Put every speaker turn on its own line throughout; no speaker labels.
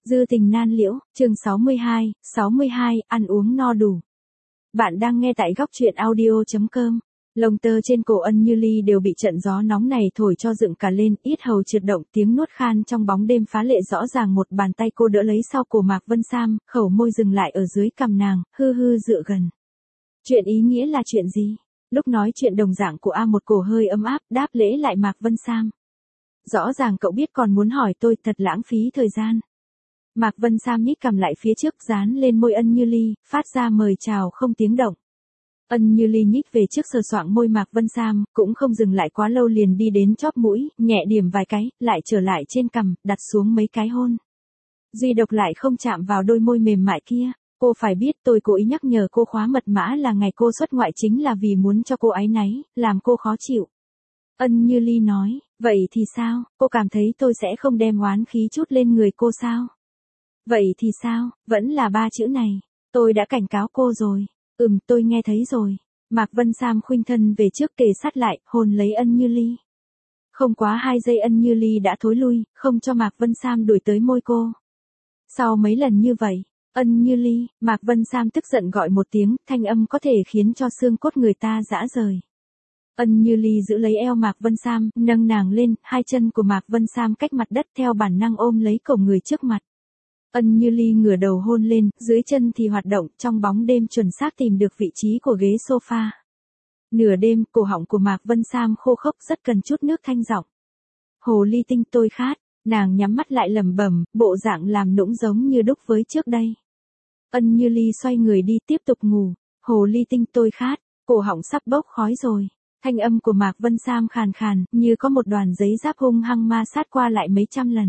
Dư tình nan liễu, chương 62, ăn uống no đủ. Bạn đang nghe tại góc truyện audio.com. Lông tơ trên cổ Ân Như Ly đều bị trận gió nóng này thổi cho dựng cả lên, yết hầu trượt động, tiếng nuốt khan trong bóng đêm phá lệ rõ ràng. Một bàn tay cô đỡ lấy sau cổ Mạc Vân Sam, khẩu môi dừng lại ở dưới cằm nàng, hư hư dựa gần. Chuyện ý nghĩa là chuyện gì? Lúc nói chuyện đồng dạng của một cổ hơi ấm áp, đáp lễ lại Mạc Vân Sam. Rõ ràng cậu biết còn muốn hỏi tôi, thật lãng phí thời gian. Mạc Vân Sam nhích cằm lại phía trước, dán lên môi Ân Như Ly, phát ra mời chào không tiếng động. Ân Như Ly nhích về trước sờ soạng môi Mạc Vân Sam, cũng không dừng lại quá lâu liền đi đến chóp mũi, nhẹ điểm vài cái, lại trở lại trên cằm, đặt xuống mấy cái hôn. Duy độc lại không chạm vào đôi môi mềm mại kia. Cô phải biết tôi cố ý nhắc nhở cô khóa mật mã là ngày cô xuất ngoại chính là vì muốn cho cô áy náy, làm cô khó chịu. Ân Như Ly nói, vậy thì sao, cô cảm thấy tôi sẽ không đem oán khí chút lên người cô sao? Vậy thì sao, vẫn là 3 chữ này, tôi đã cảnh cáo cô rồi. Tôi nghe thấy rồi. Mạc Vân Sam khuynh thân về trước kề sát lại, hôn lấy Ân Như Ly. Không quá 2 giây Ân Như Ly đã thối lui, không cho Mạc Vân Sam đuổi tới môi cô. Sau mấy lần như vậy, Ân Như Ly, Mạc Vân Sam tức giận gọi một tiếng, thanh âm có thể khiến cho xương cốt người ta rã rời. Ân Như Ly giữ lấy eo Mạc Vân Sam, nâng nàng lên, 2 chân của Mạc Vân Sam cách mặt đất theo bản năng ôm lấy cổ người trước mặt. Ân Như Ly ngửa đầu hôn lên, dưới chân thì hoạt động, trong bóng đêm chuẩn xác tìm được vị trí của ghế sofa. Nửa đêm, cổ họng của Mạc Vân Sam khô khốc rất cần chút nước thanh giọng. Hồ ly tinh tôi khát, nàng nhắm mắt lại lẩm bẩm, bộ dạng làm nũng giống như đúc với trước đây. Ân Như Ly xoay người đi tiếp tục ngủ, hồ ly tinh tôi khát, cổ họng sắp bốc khói rồi. Thanh âm của Mạc Vân Sam khàn khàn, như có một đoàn giấy giáp hung hăng ma sát qua lại mấy trăm lần.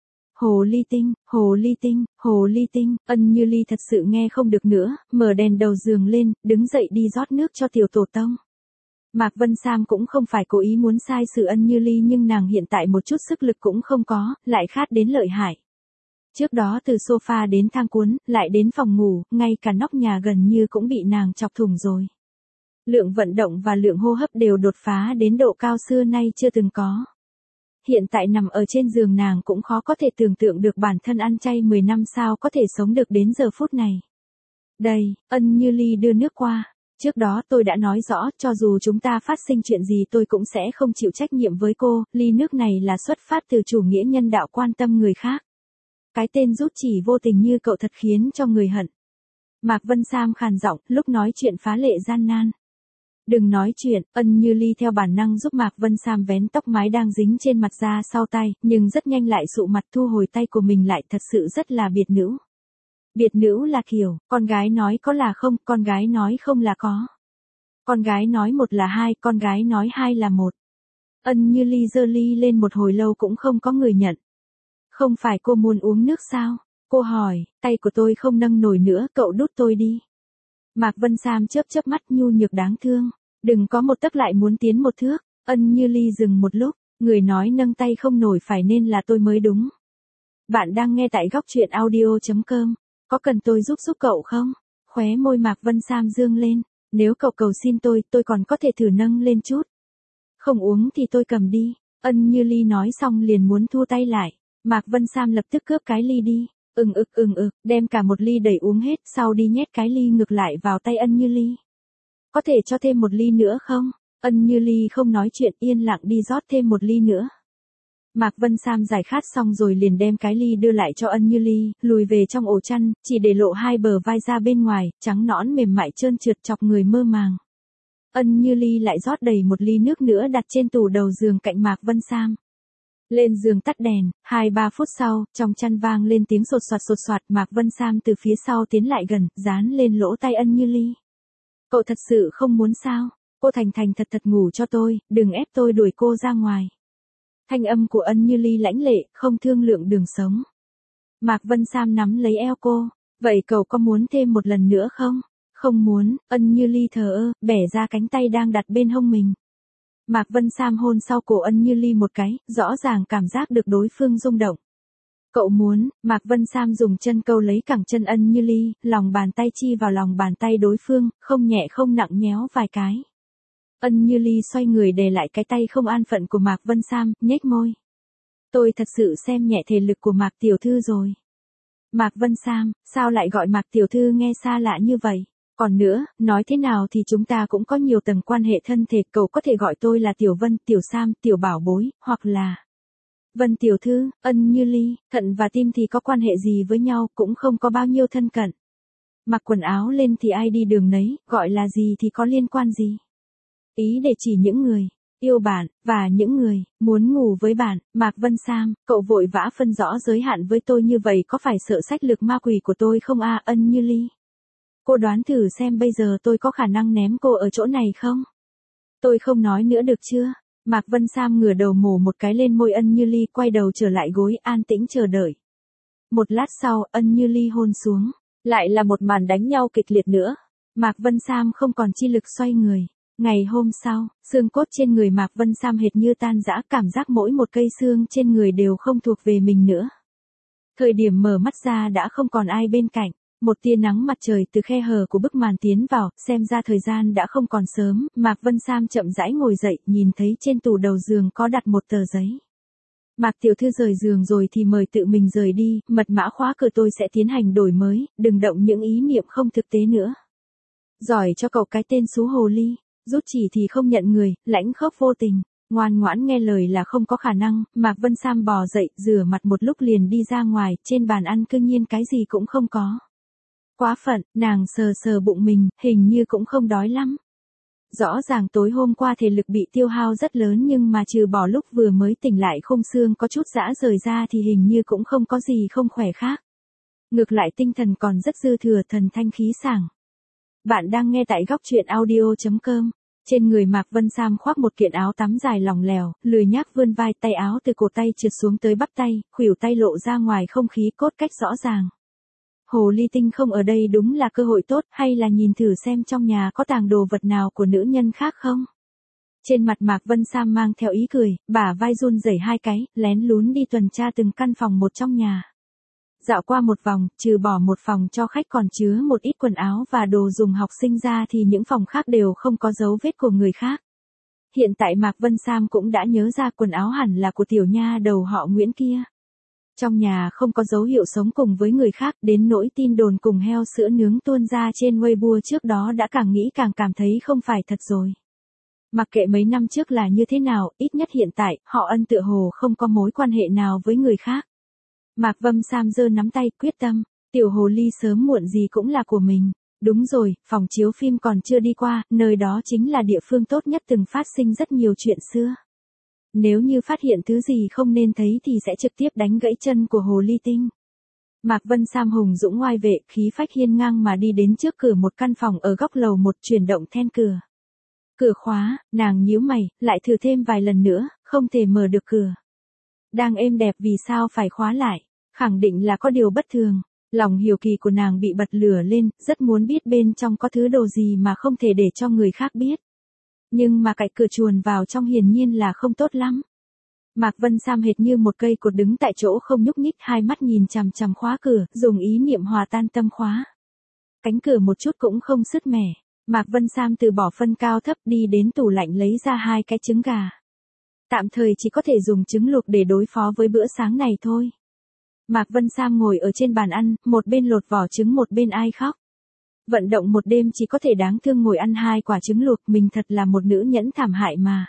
Hồ ly tinh, hồ ly tinh, hồ ly tinh, Ân Như Ly thật sự nghe không được nữa, mở đèn đầu giường lên, đứng dậy đi rót nước cho tiểu tổ tông. Mạc Vân Sam cũng không phải cố ý muốn sai sự Ân Như Ly nhưng nàng hiện tại một chút sức lực cũng không có, lại khát đến lợi hại. Trước đó từ sofa đến thang cuốn, lại đến phòng ngủ, ngay cả nóc nhà gần như cũng bị nàng chọc thủng rồi. Lượng vận động và lượng hô hấp đều đột phá đến độ cao xưa nay chưa từng có. Hiện tại nằm ở trên giường nàng cũng khó có thể tưởng tượng được bản thân ăn chay 10 năm sao có thể sống được đến giờ phút này. Đây, Ân Như Ly đưa nước qua. Trước đó tôi đã nói rõ, cho dù chúng ta phát sinh chuyện gì tôi cũng sẽ không chịu trách nhiệm với cô, ly nước này là xuất phát từ chủ nghĩa nhân đạo quan tâm người khác. Cái tên rút chỉ vô tình như cậu thật khiến cho người hận. Mạc Vân Sam khàn giọng, lúc nói chuyện phá lệ gian nan. Đừng nói chuyện, Ân Như Ly theo bản năng giúp Mạc Vân Sam vén tóc mái đang dính trên mặt ra sau tay, nhưng rất nhanh lại sụ mặt thu hồi tay của mình lại, thật sự rất là biệt nữ. Biệt nữ là kiểu, con gái nói có là không, con gái nói không là có. Con gái nói 1 là 2, con gái nói 2 là 1. Ân Như Ly giơ ly lên một hồi lâu cũng không có người nhận. Không phải cô muốn uống nước sao? Cô hỏi, tay của tôi không nâng nổi nữa, cậu đút tôi đi. Mạc Vân Sam chớp chớp mắt nhu nhược đáng thương. Đừng có một tấc lại muốn tiến một thước. Ân Như Ly dừng một lúc, người nói nâng tay không nổi phải nên là tôi mới đúng. Bạn đang nghe tại góc truyện audio.com. Có cần tôi giúp cậu không? Khóe môi Mạc Vân Sam dương lên. Nếu cậu cầu xin tôi còn có thể thử nâng lên chút. Không uống thì tôi cầm đi. Ân Như Ly nói xong liền muốn thu tay lại. Mạc Vân Sam lập tức cướp cái ly đi. Đem cả một ly đầy uống hết, sau đi nhét cái ly ngược lại vào tay Ân Như Ly. Có thể cho thêm một ly nữa không? Ân Như Ly không nói chuyện, yên lặng đi rót thêm một ly nữa. Mạc Vân Sam giải khát xong rồi liền đem cái ly đưa lại cho Ân Như Ly, lùi về trong ổ chăn, chỉ để lộ 2 bờ vai ra bên ngoài, trắng nõn mềm mại trơn trượt chọc người mơ màng. Ân Như Ly lại rót đầy một ly nước nữa đặt trên tủ đầu giường cạnh Mạc Vân Sam. Lên giường tắt đèn, 2-3 phút sau, trong chăn vang lên tiếng sột soạt, Mạc Vân Sam từ phía sau tiến lại gần, dán lên lỗ tai Ân Như Ly. Cậu thật sự không muốn sao? Cô thành thật ngủ cho tôi, đừng ép tôi đuổi cô ra ngoài. Thanh âm của Ân Như Ly lãnh lệ, không thương lượng đường sống. Mạc Vân Sam nắm lấy eo cô, vậy cậu có muốn thêm một lần nữa không? Không muốn, Ân Như Ly thờ ơ, bẻ ra cánh tay đang đặt bên hông mình. Mạc Vân Sam hôn sau cổ Ân Như Ly một cái, rõ ràng cảm giác được đối phương rung động. Cậu muốn, Mạc Vân Sam dùng chân câu lấy cẳng chân Ân Như Ly, lòng bàn tay chi vào lòng bàn tay đối phương, không nhẹ không nặng nhéo vài cái. Ân Như Ly xoay người để lại cái tay không an phận của Mạc Vân Sam, nhếch môi. Tôi thật sự xem nhẹ thể lực của Mạc tiểu thư rồi. Mạc Vân Sam, sao lại gọi Mạc tiểu thư nghe xa lạ như vậy? Còn nữa, nói thế nào thì chúng ta cũng có nhiều tầng quan hệ thân thể, cậu có thể gọi tôi là Tiểu Vân, Tiểu Sam, Tiểu Bảo Bối, hoặc là Vân tiểu thư, Ân Như Ly, thận và tim thì có quan hệ gì với nhau, cũng không có bao nhiêu thân cận. Mặc quần áo lên thì ai đi đường nấy, gọi là gì thì có liên quan gì. Ý để chỉ những người yêu bạn, và những người muốn ngủ với bạn. Mạc Vân Sam, cậu vội vã phân rõ giới hạn với tôi như vậy có phải sợ sách lược ma quỷ của tôi không à? Ân Như Ly, cô đoán thử xem bây giờ tôi có khả năng ném cô ở chỗ này không? Tôi không nói nữa được chưa? Mạc Vân Sam ngửa đầu mổ một cái lên môi Ân Như Ly, quay đầu trở lại gối an tĩnh chờ đợi. Một lát sau, Ân Như Ly hôn xuống. Lại là một màn đánh nhau kịch liệt nữa. Mạc Vân Sam không còn chi lực xoay người. Ngày hôm sau, xương cốt trên người Mạc Vân Sam hệt như tan rã, cảm giác mỗi một cây xương trên người đều không thuộc về mình nữa. Thời điểm mở mắt ra đã không còn ai bên cạnh. Một tia nắng mặt trời từ khe hở của bức màn tiến vào, xem ra thời gian đã không còn sớm. Mạc Vân Sam chậm rãi ngồi dậy, nhìn thấy trên tủ đầu giường có đặt một tờ giấy. Mạc tiểu thư rời giường rồi thì mời tự mình rời đi, mật mã khóa cửa tôi sẽ tiến hành đổi mới, đừng động những ý niệm không thực tế nữa. Giỏi cho cậu cái tên xú hồ ly, rút chỉ thì không nhận người, lãnh khốc vô tình, ngoan ngoãn nghe lời là không có khả năng. Mạc Vân Sam bò dậy, rửa mặt một lúc liền đi ra ngoài, trên bàn ăn cương nhiên cái gì cũng không có. Quá phận, nàng sờ sờ bụng mình, hình như cũng không đói lắm. Rõ ràng tối hôm qua thể lực bị tiêu hao rất lớn nhưng mà trừ bỏ lúc vừa mới tỉnh lại khung xương có chút rã rời ra thì hình như cũng không có gì không khỏe khác. Ngược lại tinh thần còn rất dư thừa, thần thanh khí sảng. Bạn đang nghe tại góc truyện audio.com. Trên người Mạc Vân Sam khoác một kiện áo tắm dài lỏng lẻo, lười nhác vươn vai, tay áo từ cổ tay trượt xuống tới bắp tay, khuỷu tay lộ ra ngoài không khí cốt cách rõ ràng. Hồ ly tinh không ở đây đúng là cơ hội tốt, hay là nhìn thử xem trong nhà có tàng đồ vật nào của nữ nhân khác không? Trên mặt Mạc Vân Sam mang theo ý cười, bả vai run rẩy hai cái, lén lún đi tuần tra từng căn phòng một trong nhà. Dạo qua một vòng, trừ bỏ một phòng cho khách còn chứa một ít quần áo và đồ dùng học sinh ra thì những phòng khác đều không có dấu vết của người khác. Hiện tại Mạc Vân Sam cũng đã nhớ ra quần áo hẳn là của tiểu nha đầu họ Nguyễn kia. Trong nhà không có dấu hiệu sống cùng với người khác, đến nỗi tin đồn cùng heo sữa nướng tuôn ra trên Weibo trước đó đã càng nghĩ càng cảm thấy không phải thật rồi. Mặc kệ mấy năm trước là như thế nào, ít nhất hiện tại, họ Ân tựa hồ không có mối quan hệ nào với người khác. Mạc Vân Sam giơ nắm tay, quyết tâm, tiểu hồ ly sớm muộn gì cũng là của mình. Đúng rồi, phòng chiếu phim còn chưa đi qua, nơi đó chính là địa phương tốt nhất từng phát sinh rất nhiều chuyện xưa. Nếu như phát hiện thứ gì không nên thấy thì sẽ trực tiếp đánh gãy chân của hồ ly tinh. Mạc Vân Sam hùng dũng oai vệ, khí phách hiên ngang mà đi đến trước cửa một căn phòng ở góc lầu một, chuyển động then cửa. Cửa khóa, nàng nhíu mày, lại thử thêm vài lần nữa, không thể mở được cửa. Đang êm đẹp vì sao phải khóa lại, khẳng định là có điều bất thường. Lòng hiếu kỳ của nàng bị bật lửa lên, rất muốn biết bên trong có thứ đồ gì mà không thể để cho người khác biết. Nhưng mà cạnh cửa chuồn vào trong hiển nhiên là không tốt lắm. Mạc Vân Sam hệt như một cây cột đứng tại chỗ không nhúc nhích, hai mắt nhìn chằm chằm khóa cửa, dùng ý niệm hòa tan tâm khóa. Cánh cửa một chút cũng không sứt mẻ. Mạc Vân Sam từ bỏ phân cao thấp đi đến tủ lạnh lấy ra hai cái trứng gà. Tạm thời chỉ có thể dùng trứng luộc để đối phó với bữa sáng này thôi. Mạc Vân Sam ngồi ở trên bàn ăn, một bên lột vỏ trứng một bên ai khóc. Vận động một đêm chỉ có thể đáng thương ngồi ăn hai quả trứng luộc, mình thật là một nữ nhẫn thảm hại mà.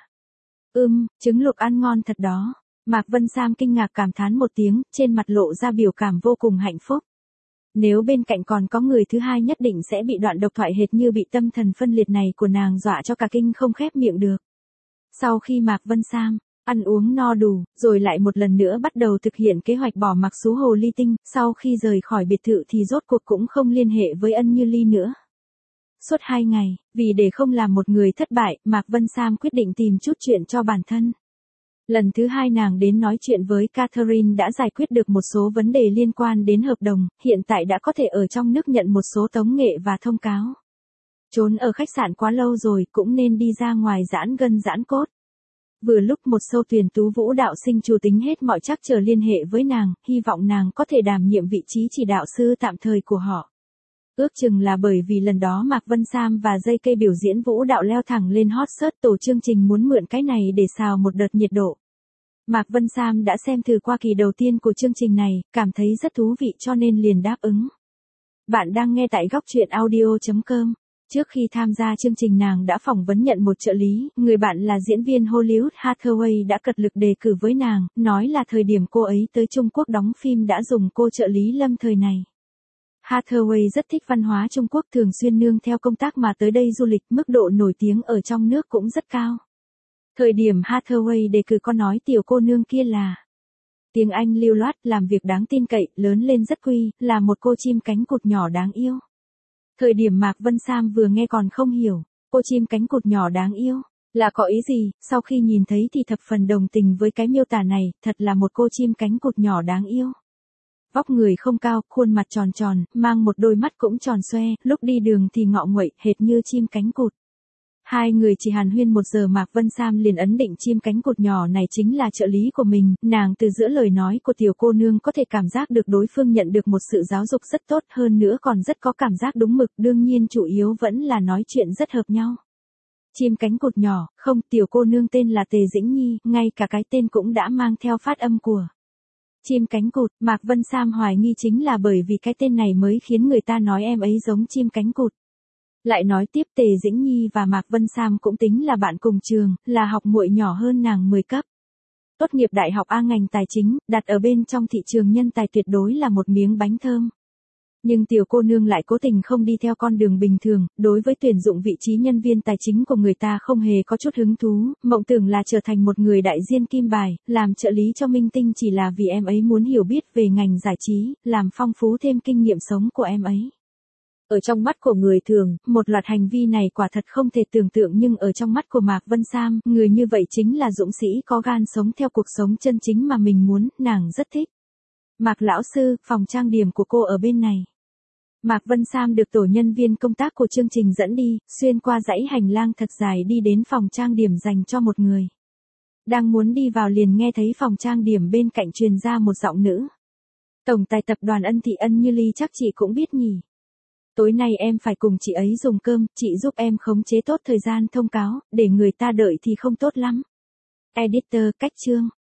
Trứng luộc ăn ngon thật đó. Mạc Vân Sam kinh ngạc cảm thán một tiếng, trên mặt lộ ra biểu cảm vô cùng hạnh phúc. Nếu bên cạnh còn có người thứ hai nhất định sẽ bị đoạn độc thoại hệt như bị tâm thần phân liệt này của nàng dọa cho cả kinh không khép miệng được. Sau khi Mạc Vân Sam ăn uống no đủ, rồi lại một lần nữa bắt đầu thực hiện kế hoạch bỏ mặc xú hồ ly tinh, sau khi rời khỏi biệt thự thì rốt cuộc cũng không liên hệ với Ân Như Ly nữa. Suốt 2 ngày, vì để không làm một người thất bại, Mạc Vân Sam quyết định tìm chút chuyện cho bản thân. Lần thứ 2 nàng đến nói chuyện với Catherine đã giải quyết được một số vấn đề liên quan đến hợp đồng, hiện tại đã có thể ở trong nước nhận một số tống nghệ và thông cáo. Trốn ở khách sạn quá lâu rồi, cũng nên đi ra ngoài giãn gân giãn cốt. Vừa lúc một show tuyển tú vũ đạo sinh chủ tính hết mọi trắc trở liên hệ với nàng, hy vọng nàng có thể đảm nhiệm vị trí chỉ đạo sư tạm thời của họ. Ước chừng là bởi vì lần đó Mạc Vân Sam và JK biểu diễn vũ đạo leo thẳng lên hot search, tổ chương trình muốn mượn cái này để xào một đợt nhiệt độ. Mạc Vân Sam đã xem thử qua kỳ đầu tiên của chương trình này, cảm thấy rất thú vị cho nên liền đáp ứng. Bạn đang nghe tại góc truyện audio.com. Trước khi tham gia chương trình nàng đã phỏng vấn nhận một trợ lý, người bạn là diễn viên Hollywood Hathaway đã cật lực đề cử với nàng, nói là thời điểm cô ấy tới Trung Quốc đóng phim đã dùng cô trợ lý lâm thời này. Hathaway rất thích văn hóa Trung Quốc, thường xuyên nương theo công tác mà tới đây du lịch, mức độ nổi tiếng ở trong nước cũng rất cao. Thời điểm Hathaway đề cử có nói tiểu cô nương kia là tiếng Anh lưu loát, làm việc đáng tin cậy, lớn lên rất quy, là một cô chim cánh cụt nhỏ đáng yêu. Thời điểm Mạc Vân Sam vừa nghe còn không hiểu, cô chim cánh cụt nhỏ đáng yêu, là có ý gì, sau khi nhìn thấy thì thập phần đồng tình với cái miêu tả này, thật là một cô chim cánh cụt nhỏ đáng yêu. Vóc người không cao, khuôn mặt tròn tròn, mang một đôi mắt cũng tròn xoe, lúc đi đường thì ngọ nguậy, hệt như chim cánh cụt. Hai người chỉ hàn huyên 1 giờ Mạc Vân Sam liền ấn định chim cánh cụt nhỏ này chính là trợ lý của mình, nàng từ giữa lời nói của tiểu cô nương có thể cảm giác được đối phương nhận được một sự giáo dục rất tốt, hơn nữa còn rất có cảm giác đúng mực, đương nhiên chủ yếu vẫn là nói chuyện rất hợp nhau. Chim cánh cụt nhỏ, không, tiểu cô nương tên là Tề Dĩnh Nhi, ngay cả cái tên cũng đã mang theo phát âm của chim cánh cụt. Mạc Vân Sam hoài nghi chính là bởi vì cái tên này mới khiến người ta nói em ấy giống chim cánh cụt. Lại nói tiếp Tề Dĩnh Nhi và Mạc Vân Sam cũng tính là bạn cùng trường, là học muội nhỏ hơn nàng 10 cấp. Tốt nghiệp đại học A ngành tài chính, đặt ở bên trong thị trường nhân tài tuyệt đối là một miếng bánh thơm. Nhưng tiểu cô nương lại cố tình không đi theo con đường bình thường, đối với tuyển dụng vị trí nhân viên tài chính của người ta không hề có chút hứng thú, mộng tưởng là trở thành một người đại diện kim bài, làm trợ lý cho minh tinh chỉ là vì em ấy muốn hiểu biết về ngành giải trí, làm phong phú thêm kinh nghiệm sống của em ấy. Ở trong mắt của người thường, một loạt hành vi này quả thật không thể tưởng tượng nhưng ở trong mắt của Mạc Vân Sam, người như vậy chính là dũng sĩ có gan sống theo cuộc sống chân chính mà mình muốn, nàng rất thích. Mạc lão sư, phòng trang điểm của cô ở bên này. Mạc Vân Sam được tổ nhân viên công tác của chương trình dẫn đi, xuyên qua dãy hành lang thật dài đi đến phòng trang điểm dành cho một người. Đang muốn đi vào liền nghe thấy phòng trang điểm bên cạnh truyền ra một giọng nữ. Tổng tài tập đoàn Ân Thị Ân Như Ly chắc chị cũng biết nhỉ. Tối nay em phải cùng chị ấy dùng cơm, chị giúp em khống chế tốt thời gian thông cáo, để người ta đợi thì không tốt lắm. Editor, cách chương.